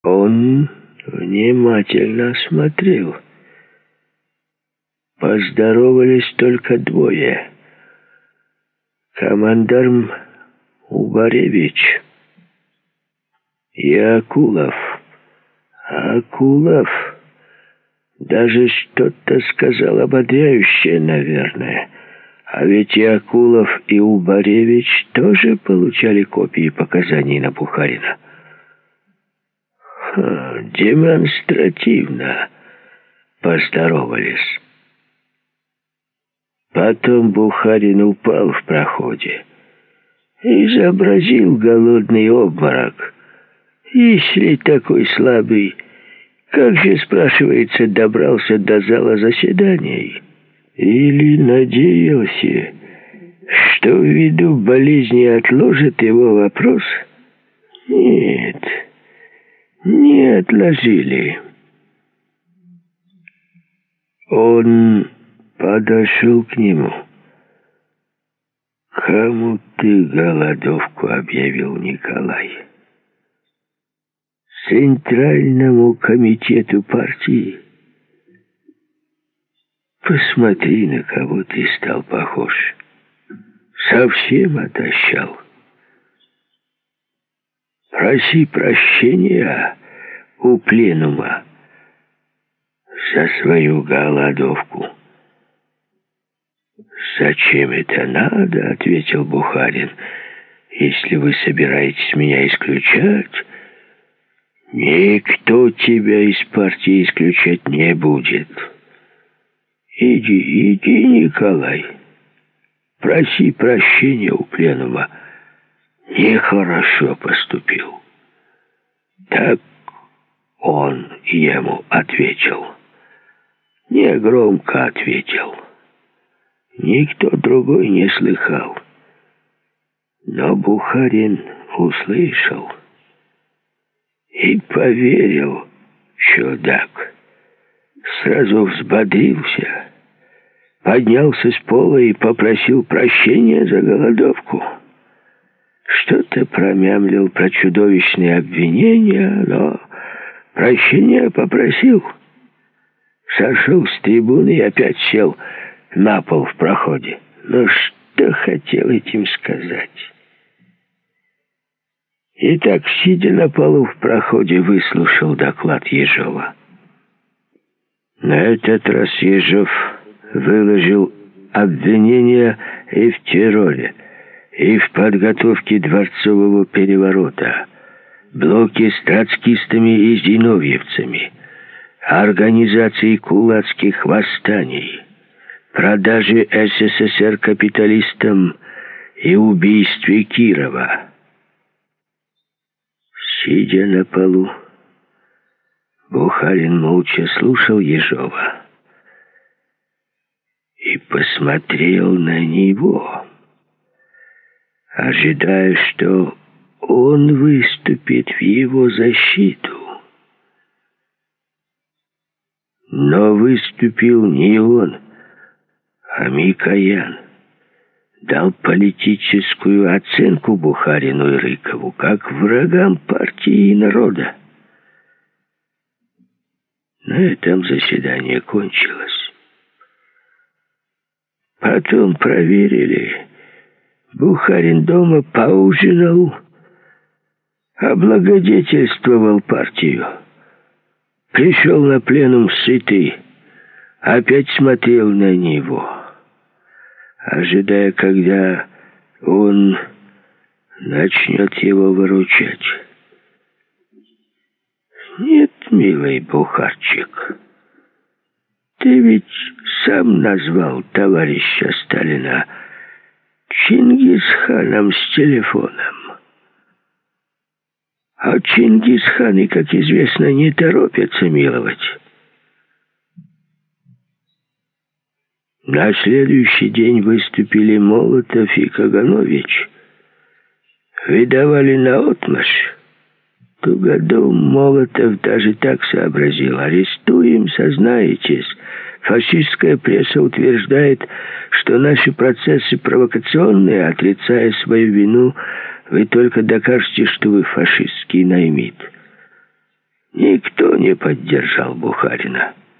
Он внимательно смотрел. Поздоровались только двое. Командарм Убаревич и Акулов. Акулов даже что-то сказал ободряющее, наверное. А ведь и Акулов, и Убаревич тоже получали копии показаний на Бухарина. Демонстративно поздоровались. Потом Бухарин упал в проходе и изобразил голодный обморок. Если такой слабый, как же, спрашивается, добрался до зала заседаний? Или надеялся, что ввиду болезни отложат его вопрос? Нет, не отложили. Он подошел к нему. «Кому ты голодовку объявил, Николай?» «Центральному комитету партии. Посмотри, на кого ты стал похож. Совсем отощал. Проси прощения у пленума за свою голодовку». «Зачем это надо?» — ответил Бухарин. «Если вы собираетесь меня исключать, никто тебя из партии исключать не будет. Иди, Николай, проси прощения у пленума. Нехорошо поступил». Так он ему ответил. Негромко ответил. Никто другой не слыхал. Но Бухарин услышал и поверил, чудак. Сразу взбодрился, поднялся с пола и попросил прощения за голодовку. Что-то промямлил про чудовищные обвинения, но прощения попросил. Сошел с трибуны и опять сел на пол в проходе. Но что хотел этим сказать? И так, сидя на полу в проходе, выслушал доклад Ежова. На этот раз Ежов выложил обвинения и в терроре, и в подготовке дворцового переворота, блоке с троцкистами и зиновьевцами, организации кулацких восстаний, продаже СССР капиталистам и убийстве Кирова. Сидя на полу, Бухарин молча слушал Ежова и посмотрел на него, ожидая, что он выступит в его защиту. Но выступил не он, а Микоян. Дал политическую оценку Бухарину и Рыкову как врагам партии и народа. На этом заседание кончилось. Потом проверили. Бухарин дома поужинал, облагодетельствовал партию. Пришел на пленум сытый, опять смотрел на него, ожидая, когда он начнет его выручать. «Нет, милый Бухарчик, ты ведь сам назвал товарища Сталина Чингисханом с телефоном. А Чингисханы, как известно, не торопятся миловать». На следующий день выступили Молотов и Каганович. Выдавали наотмашь. Тугодум Молотов даже так сообразил. «Арестуем, сознаетесь. Фашистская пресса утверждает, что наши процессы провокационные, отрицая свою вину, вы только докажете, что вы фашистский наймит». Никто не поддержал Бухарина.